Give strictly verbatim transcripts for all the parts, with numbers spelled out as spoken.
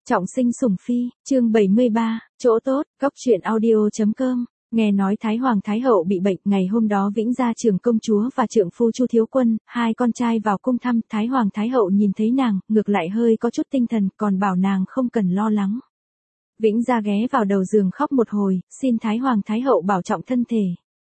Trọng sinh sủng phi, chương bảy mươi ba, chỗ tốt, góc truyện audio.com. Nghe nói Thái Hoàng Thái Hậu bị bệnh, ngày hôm đó Vĩnh Gia trưởng công chúa và trượng phu Chu Thiếu Quân, hai con trai vào cung thăm, Thái Hoàng Thái Hậu nhìn thấy nàng, ngược lại hơi có chút tinh thần, còn bảo nàng không cần lo lắng. Vĩnh Gia ghé vào đầu giường khóc một hồi, xin Thái Hoàng Thái Hậu bảo trọng thân thể.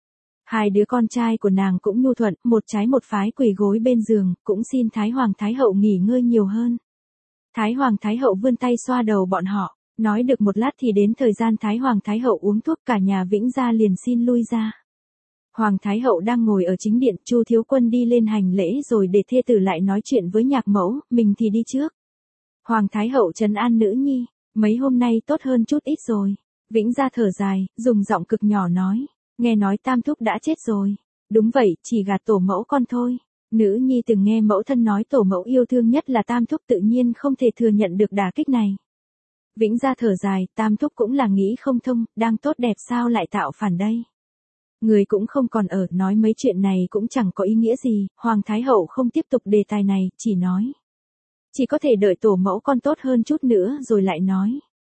Hai đứa con trai của nàng cũng nhu thuận, một trái một phái quỳ gối bên giường, cũng xin Thái Hoàng Thái Hậu nghỉ ngơi nhiều hơn. Thái Hoàng Thái Hậu vươn tay xoa đầu bọn họ, nói được một lát thì đến thời gian Thái Hoàng Thái Hậu uống thuốc, cả nhà Vĩnh Gia liền xin lui ra. Hoàng Thái Hậu đang ngồi ở chính điện, Chu Thiếu Quân đi lên hành lễ rồi để thê tử lại nói chuyện với nhạc mẫu, mình thì đi trước. Hoàng Thái Hậu trấn an nữ nhi, mấy hôm nay tốt hơn chút ít rồi. Vĩnh Gia thở dài, dùng giọng cực nhỏ nói, nghe nói Tam Thúc đã chết rồi. Đúng vậy, chỉ gạt tổ mẫu con thôi. Nữ nhi từng nghe mẫu thân nói tổ mẫu yêu thương nhất là Tam Thúc, tự nhiên không thể thừa nhận được đả kích này. Vĩnh Gia thở dài, Tam Thúc cũng là nghĩ không thông, đang tốt đẹp sao lại tạo phản đây. Người cũng không còn ở, nói mấy chuyện này cũng chẳng có ý nghĩa gì. Hoàng Thái Hậu không tiếp tục đề tài này, chỉ nói. Chỉ có thể đợi tổ mẫu con tốt hơn chút nữa rồi lại nói.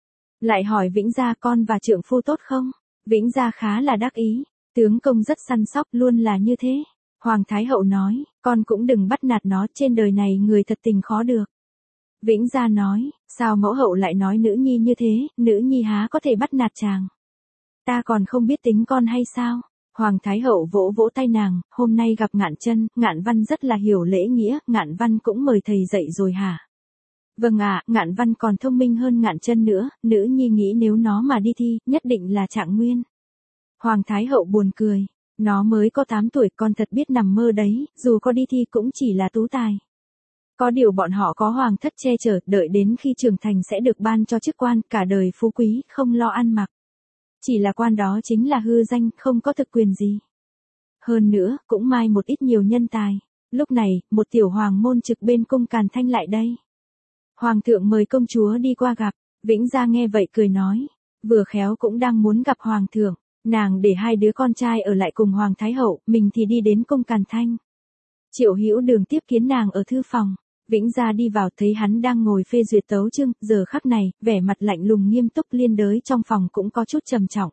Lại hỏi Vĩnh Gia con và trượng phu tốt không? Vĩnh Gia khá là đắc ý, tướng công rất săn sóc, luôn là như thế. Hoàng Thái Hậu nói, con cũng đừng bắt nạt nó, trên đời này người thật tình khó được. Vĩnh Gia nói, sao mẫu hậu lại nói nữ nhi như thế, nữ nhi há có thể bắt nạt chàng. Ta còn không biết tính con hay sao? Hoàng Thái Hậu vỗ vỗ tay nàng, hôm nay gặp Ngạn Chân, Ngạn Văn rất là hiểu lễ nghĩa, Ngạn Văn cũng mời thầy dạy rồi hả? Vâng ạ, à, Ngạn Văn còn thông minh hơn Ngạn Chân nữa, nữ nhi nghĩ nếu nó mà đi thi, nhất định là trạng nguyên. Hoàng Thái Hậu buồn cười. Nó mới có tám tuổi, con thật biết nằm mơ đấy, dù có đi thi cũng chỉ là tú tài. Có điều bọn họ có hoàng thất che chở, đợi đến khi trưởng thành sẽ được ban cho chức quan, cả đời phú quý, không lo ăn mặc. Chỉ là quan đó chính là hư danh, không có thực quyền gì. Hơn nữa, cũng mai một ít nhiều nhân tài. Lúc này, một tiểu hoàng môn trực bên cung Càn Thanh lại đây. Hoàng thượng mời công chúa đi qua gặp, Vĩnh Gia nghe vậy cười nói, vừa khéo cũng đang muốn gặp hoàng thượng. Nàng để hai đứa con trai ở lại cùng Hoàng Thái Hậu, mình thì đi đến cung Càn Thanh. Triệu Hữu Đường tiếp kiến nàng ở thư phòng. Vĩnh Gia đi vào thấy hắn đang ngồi phê duyệt tấu chương, giờ khắc này, vẻ mặt lạnh lùng nghiêm túc, liên đới trong phòng cũng có chút trầm trọng.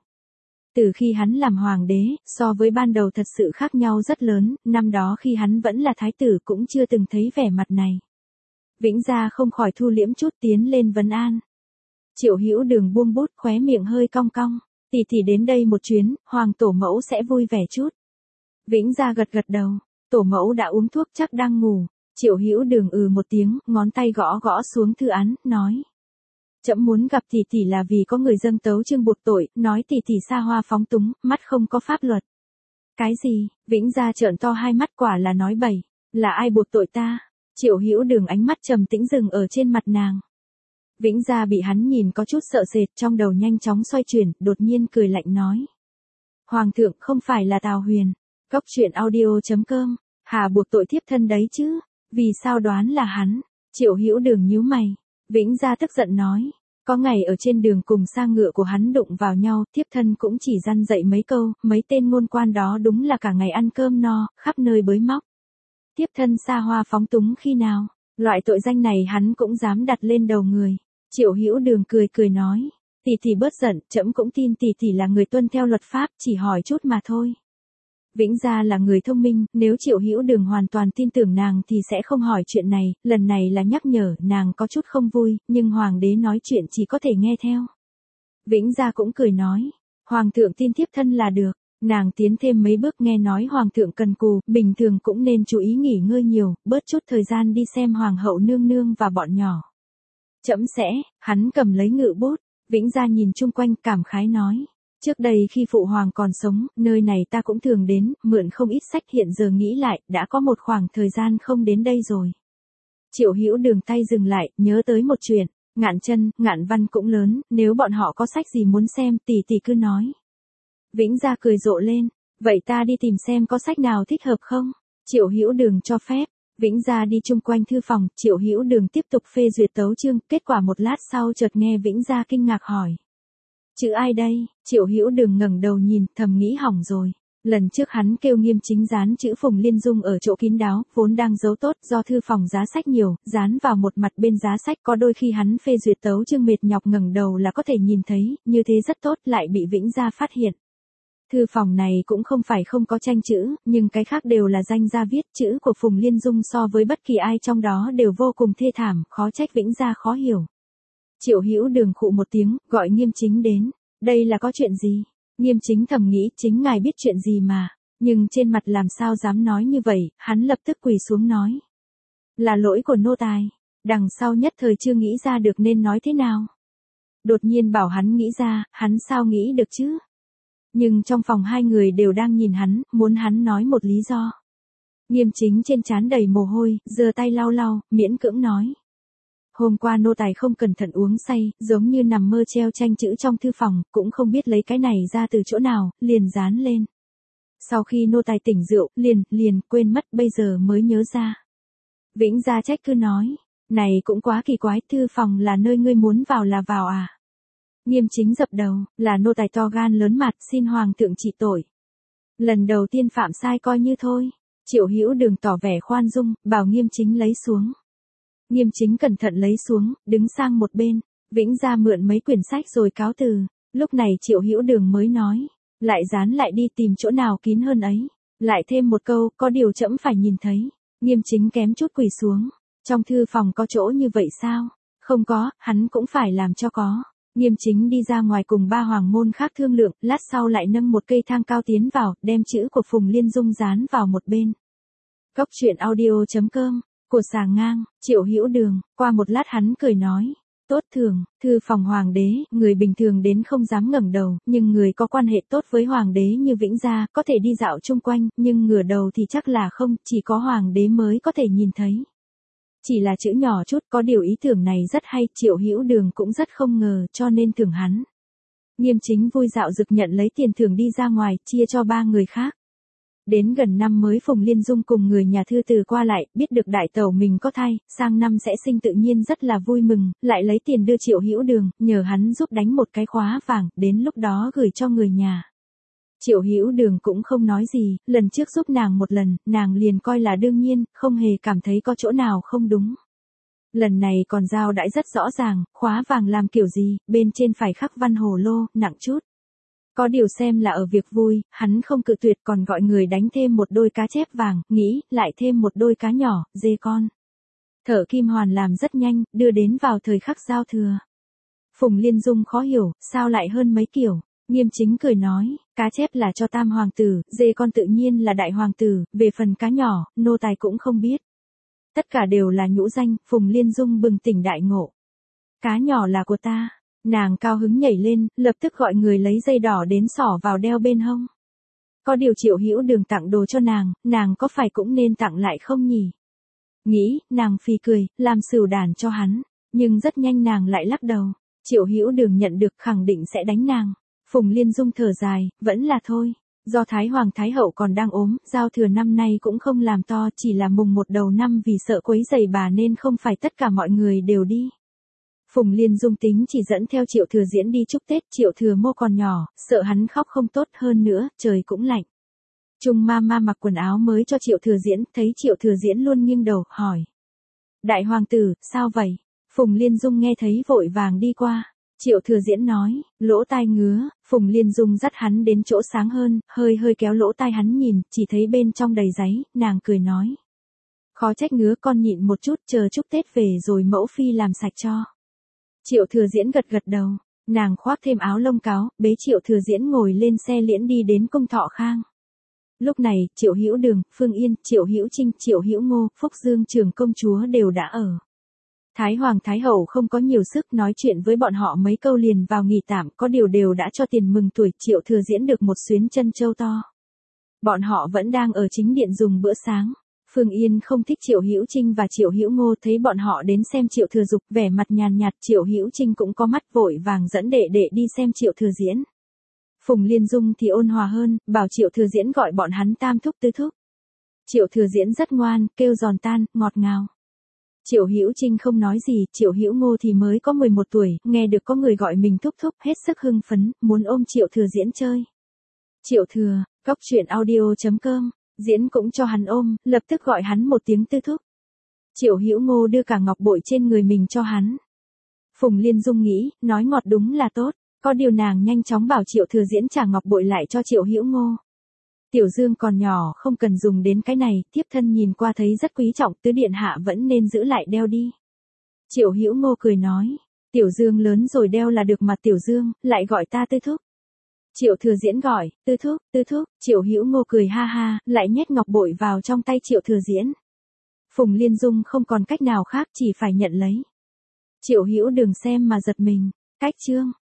Từ khi hắn làm hoàng đế, so với ban đầu thật sự khác nhau rất lớn, năm đó khi hắn vẫn là thái tử cũng chưa từng thấy vẻ mặt này. Vĩnh Gia không khỏi thu liễm chút, tiến lên vấn an. Triệu Hữu Đường buông bút, khóe miệng hơi cong cong. Tỷ tỷ đến đây một chuyến, hoàng tổ mẫu sẽ vui vẻ chút. Vĩnh Gia gật gật đầu, tổ mẫu đã uống thuốc chắc đang ngủ. Triệu Hữu Đường ừ một tiếng, ngón tay gõ gõ xuống thư án, nói. Trẫm muốn gặp tỷ tỷ là vì có người dâng tấu chương buộc tội, nói tỷ tỷ xa hoa phóng túng, mắt không có pháp luật. Cái gì? Vĩnh Gia trợn to hai mắt, quả là nói bậy, là ai buộc tội ta? Triệu Hữu Đường ánh mắt trầm tĩnh dừng ở trên mặt nàng. Vĩnh Gia bị hắn nhìn có chút sợ sệt, trong đầu nhanh chóng xoay chuyển, đột nhiên cười lạnh nói. Hoàng thượng không phải là Tào Huyền. Góc truyện audio.com. Hà buộc tội thiếp thân đấy chứ. Vì sao đoán là hắn? Triệu Hữu Đường nhíu mày. Vĩnh Gia tức giận nói. Có ngày ở trên đường cùng xa ngựa của hắn đụng vào nhau, thiếp thân cũng chỉ răn dạy mấy câu, mấy tên ngôn quan đó đúng là cả ngày ăn cơm no, khắp nơi bới móc. Thiếp thân xa hoa phóng túng khi nào? Loại tội danh này hắn cũng dám đặt lên đầu người. Triệu Hữu Đường cười cười nói, tỷ tỷ bớt giận, trẫm cũng tin tỷ tỷ là người tuân theo luật pháp, chỉ hỏi chút mà thôi. Vĩnh Gia là người thông minh, nếu Triệu Hữu Đường hoàn toàn tin tưởng nàng thì sẽ không hỏi chuyện này, lần này là nhắc nhở, nàng có chút không vui, nhưng hoàng đế nói chuyện chỉ có thể nghe theo. Vĩnh Gia cũng cười nói, hoàng thượng tin thiếp thân là được. Nàng tiến thêm mấy bước, nghe nói hoàng thượng cần cù, bình thường cũng nên chú ý nghỉ ngơi nhiều, bớt chút thời gian đi xem hoàng hậu nương nương và bọn nhỏ. Trẫm sẽ, hắn cầm lấy ngự bút, Vĩnh Gia nhìn chung quanh cảm khái nói. Trước đây khi phụ hoàng còn sống, nơi này ta cũng thường đến, mượn không ít sách, hiện giờ nghĩ lại, đã có một khoảng thời gian không đến đây rồi. Triệu Hữu Đường tay dừng lại, nhớ tới một chuyện, Ngạn Chân, Ngạn Văn cũng lớn, nếu bọn họ có sách gì muốn xem, tỷ tỷ cứ nói. Vĩnh Gia cười rộ lên, vậy ta đi tìm xem có sách nào thích hợp không? Triệu Hữu Đường cho phép. Vĩnh Gia đi chung quanh thư phòng, Triệu Hữu Đường tiếp tục phê duyệt tấu chương, kết quả một lát sau chợt nghe Vĩnh Gia kinh ngạc hỏi. Chữ ai đây? Triệu Hữu Đường ngẩng đầu nhìn, thầm nghĩ hỏng rồi. Lần trước hắn kêu Nghiêm Chính dán chữ Phùng Liên Dung ở chỗ kín đáo, vốn đang giấu tốt do thư phòng giá sách nhiều, dán vào một mặt bên giá sách có đôi khi hắn phê duyệt tấu chương mệt nhọc ngẩng đầu là có thể nhìn thấy, như thế rất tốt lại bị Vĩnh Gia phát hiện. Thư phòng này cũng không phải không có tranh chữ, nhưng cái khác đều là danh gia viết, chữ của Phùng Liên Dung so với bất kỳ ai trong đó đều vô cùng thê thảm, khó trách Vĩnh Gia khó hiểu. Triệu Hữu Đường khụ một tiếng, gọi Nghiêm Chính đến. Đây là có chuyện gì? Nghiêm Chính thầm nghĩ, chính ngài biết chuyện gì mà. Nhưng trên mặt làm sao dám nói như vậy, hắn lập tức quỳ xuống nói. Là lỗi của nô tài. Đằng sau nhất thời chưa nghĩ ra được nên nói thế nào. Đột nhiên bảo hắn nghĩ ra, hắn sao nghĩ được chứ? Nhưng trong phòng hai người đều đang nhìn hắn, muốn hắn nói một lý do. Nghiêm Chính trên trán đầy mồ hôi, giơ tay lau lau, miễn cưỡng nói. Hôm qua nô tài không cẩn thận uống say, giống như nằm mơ treo tranh chữ trong thư phòng, cũng không biết lấy cái này ra từ chỗ nào, liền dán lên. Sau khi nô tài tỉnh rượu, liền, liền, quên mất bây giờ mới nhớ ra. Vĩnh Gia trách cứ nói, này cũng quá kỳ quái, thư phòng là nơi ngươi muốn vào là vào à. Nghiêm Chính dập đầu, là nô tài to gan lớn mặt, xin hoàng thượng trị tội. Lần đầu tiên phạm sai coi như thôi. Triệu Hữu Đường tỏ vẻ khoan dung, bảo Nghiêm Chính lấy xuống. Nghiêm Chính cẩn thận lấy xuống, đứng sang một bên. Vĩnh Gia mượn mấy quyển sách rồi cáo từ. Lúc này Triệu Hữu Đường mới nói, lại dán lại đi tìm chỗ nào kín hơn ấy. Lại thêm một câu, có điều trẫm phải nhìn thấy. Nghiêm Chính kém chút quỳ xuống. Trong thư phòng có chỗ như vậy sao? Không có, hắn cũng phải làm cho có. Nghiêm Chính đi ra ngoài cùng ba hoàng môn khác thương lượng, lát sau lại nâng một cây thang cao tiến vào, đem chữ của Phùng Liên Dung dán vào một bên. Cốc truyện audio chấm com, của Sà Ngang, Triệu Hữu Đường, qua một lát hắn cười nói, tốt thường, thư phòng hoàng đế, người bình thường đến không dám ngẩng đầu, nhưng người có quan hệ tốt với hoàng đế như Vĩnh Gia, có thể đi dạo chung quanh, nhưng ngửa đầu thì chắc là không, chỉ có hoàng đế mới có thể nhìn thấy. Chỉ là chữ nhỏ chút, có điều ý tưởng này rất hay, Triệu Hữu Đường cũng rất không ngờ, cho nên thưởng hắn. Nghiêm Chính vui dạo dực nhận lấy tiền thưởng đi ra ngoài, chia cho ba người khác. Đến gần năm mới Phùng Liên Dung cùng người nhà thư từ qua lại, biết được đại tẩu mình có thai, sang năm sẽ sinh tự nhiên rất là vui mừng, lại lấy tiền đưa Triệu Hữu Đường, nhờ hắn giúp đánh một cái khóa vàng, đến lúc đó gửi cho người nhà. Triệu Hữu Đường cũng không nói gì, lần trước giúp nàng một lần, nàng liền coi là đương nhiên, không hề cảm thấy có chỗ nào không đúng. Lần này còn giao đãi rất rõ ràng, khóa vàng làm kiểu gì, bên trên phải khắc văn hồ lô, nặng chút. Có điều xem là ở việc vui, hắn không cự tuyệt còn gọi người đánh thêm một đôi cá chép vàng, nghĩ, lại thêm một đôi cá nhỏ, dê con. Thợ kim hoàn làm rất nhanh, đưa đến vào thời khắc giao thừa. Phùng Liên Dung khó hiểu, sao lại hơn mấy kiểu. Nghiêm Chính cười nói, cá chép là cho tam hoàng tử, dê con tự nhiên là đại hoàng tử, về phần cá nhỏ, nô tài cũng không biết. Tất cả đều là nhũ danh, Phùng Liên Dung bừng tỉnh đại ngộ. Cá nhỏ là của ta. Nàng cao hứng nhảy lên, lập tức gọi người lấy dây đỏ đến xỏ vào đeo bên hông. Có điều Triệu Hữu Đường tặng đồ cho nàng, nàng có phải cũng nên tặng lại không nhỉ? Nghĩ, nàng phì cười, làm sửu đàn cho hắn, nhưng rất nhanh nàng lại lắc đầu. Triệu Hữu Đường nhận được khẳng định sẽ đánh nàng. Phùng Liên Dung thở dài, vẫn là thôi. Do Thái Hoàng Thái Hậu còn đang ốm, giao thừa năm nay cũng không làm to, chỉ là mùng một đầu năm vì sợ quấy rầy bà nên không phải tất cả mọi người đều đi. Phùng Liên Dung tính chỉ dẫn theo Triệu Thừa Diễn đi chúc Tết, Triệu Thừa Mô còn nhỏ, sợ hắn khóc không tốt hơn nữa, trời cũng lạnh. Trung ma ma mặc quần áo mới cho Triệu Thừa Diễn, thấy Triệu Thừa Diễn luôn nghiêng đầu, hỏi. Đại hoàng tử, sao vậy? Phùng Liên Dung nghe thấy vội vàng đi qua. Triệu Thừa Diễn nói, lỗ tai ngứa, Phùng Liên Dung dắt hắn đến chỗ sáng hơn, hơi hơi kéo lỗ tai hắn nhìn, chỉ thấy bên trong đầy giấy, nàng cười nói. Khó trách ngứa, con nhịn một chút, chờ chúc Tết về rồi mẫu phi làm sạch cho. Triệu Thừa Diễn gật gật đầu, nàng khoác thêm áo lông cáo, bế Triệu Thừa Diễn ngồi lên xe liễn đi đến cung Thọ Khang. Lúc này, Triệu Hữu Đường, Phương Yên, Triệu Hữu Trinh, Triệu Hữu Ngô, Phúc Dương trưởng công chúa đều đã ở. Thái Hoàng Thái Hậu không có nhiều sức nói chuyện với bọn họ mấy câu liền vào nghỉ tạm, có điều đều đã cho tiền mừng tuổi, Triệu Thừa Diễn được một xuyến chân châu to. Bọn họ vẫn đang ở chính điện dùng bữa sáng. Phương Yên không thích Triệu Hữu Trinh và Triệu Hữu Ngô, thấy bọn họ đến xem Triệu Thừa Dục, vẻ mặt nhàn nhạt, Triệu Hữu Trinh cũng có mắt, vội vàng dẫn đệ đệ đi xem Triệu Thừa Diễn. Phùng Liên Dung thì ôn hòa hơn, bảo Triệu Thừa Diễn gọi bọn hắn tam thúc tứ thúc. Triệu Thừa Diễn rất ngoan, kêu giòn tan, ngọt ngào. Triệu Hữu Trinh không nói gì, Triệu Hữu Ngô thì mới có mười một tuổi, nghe được có người gọi mình thúc thúc, hết sức hưng phấn, muốn ôm Triệu Thừa Diễn chơi. Triệu Thừa, Cóc truyện audio chấm com, diễn cũng cho hắn ôm, lập tức gọi hắn một tiếng tư thúc. Triệu Hữu Ngô đưa cả ngọc bội trên người mình cho hắn. Phùng Liên Dung nghĩ, nói ngọt đúng là tốt, có điều nàng nhanh chóng bảo Triệu Thừa Diễn trả ngọc bội lại cho Triệu Hữu Ngô. Tiểu Dương còn nhỏ không cần dùng đến cái này, tiếp thân nhìn qua thấy rất quý trọng, tứ điện hạ vẫn nên giữ lại đeo đi. Triệu Hữu Ngô cười nói, Tiểu Dương lớn rồi đeo là được mà Tiểu Dương, lại gọi ta tư thúc. Triệu Thừa Diễn gọi, tư thúc, tư thúc, Triệu Hữu Ngô cười ha ha, lại nhét ngọc bội vào trong tay Triệu Thừa Diễn. Phùng Liên Dung không còn cách nào khác chỉ phải nhận lấy. Triệu Hữu đừng xem mà giật mình, cách chương.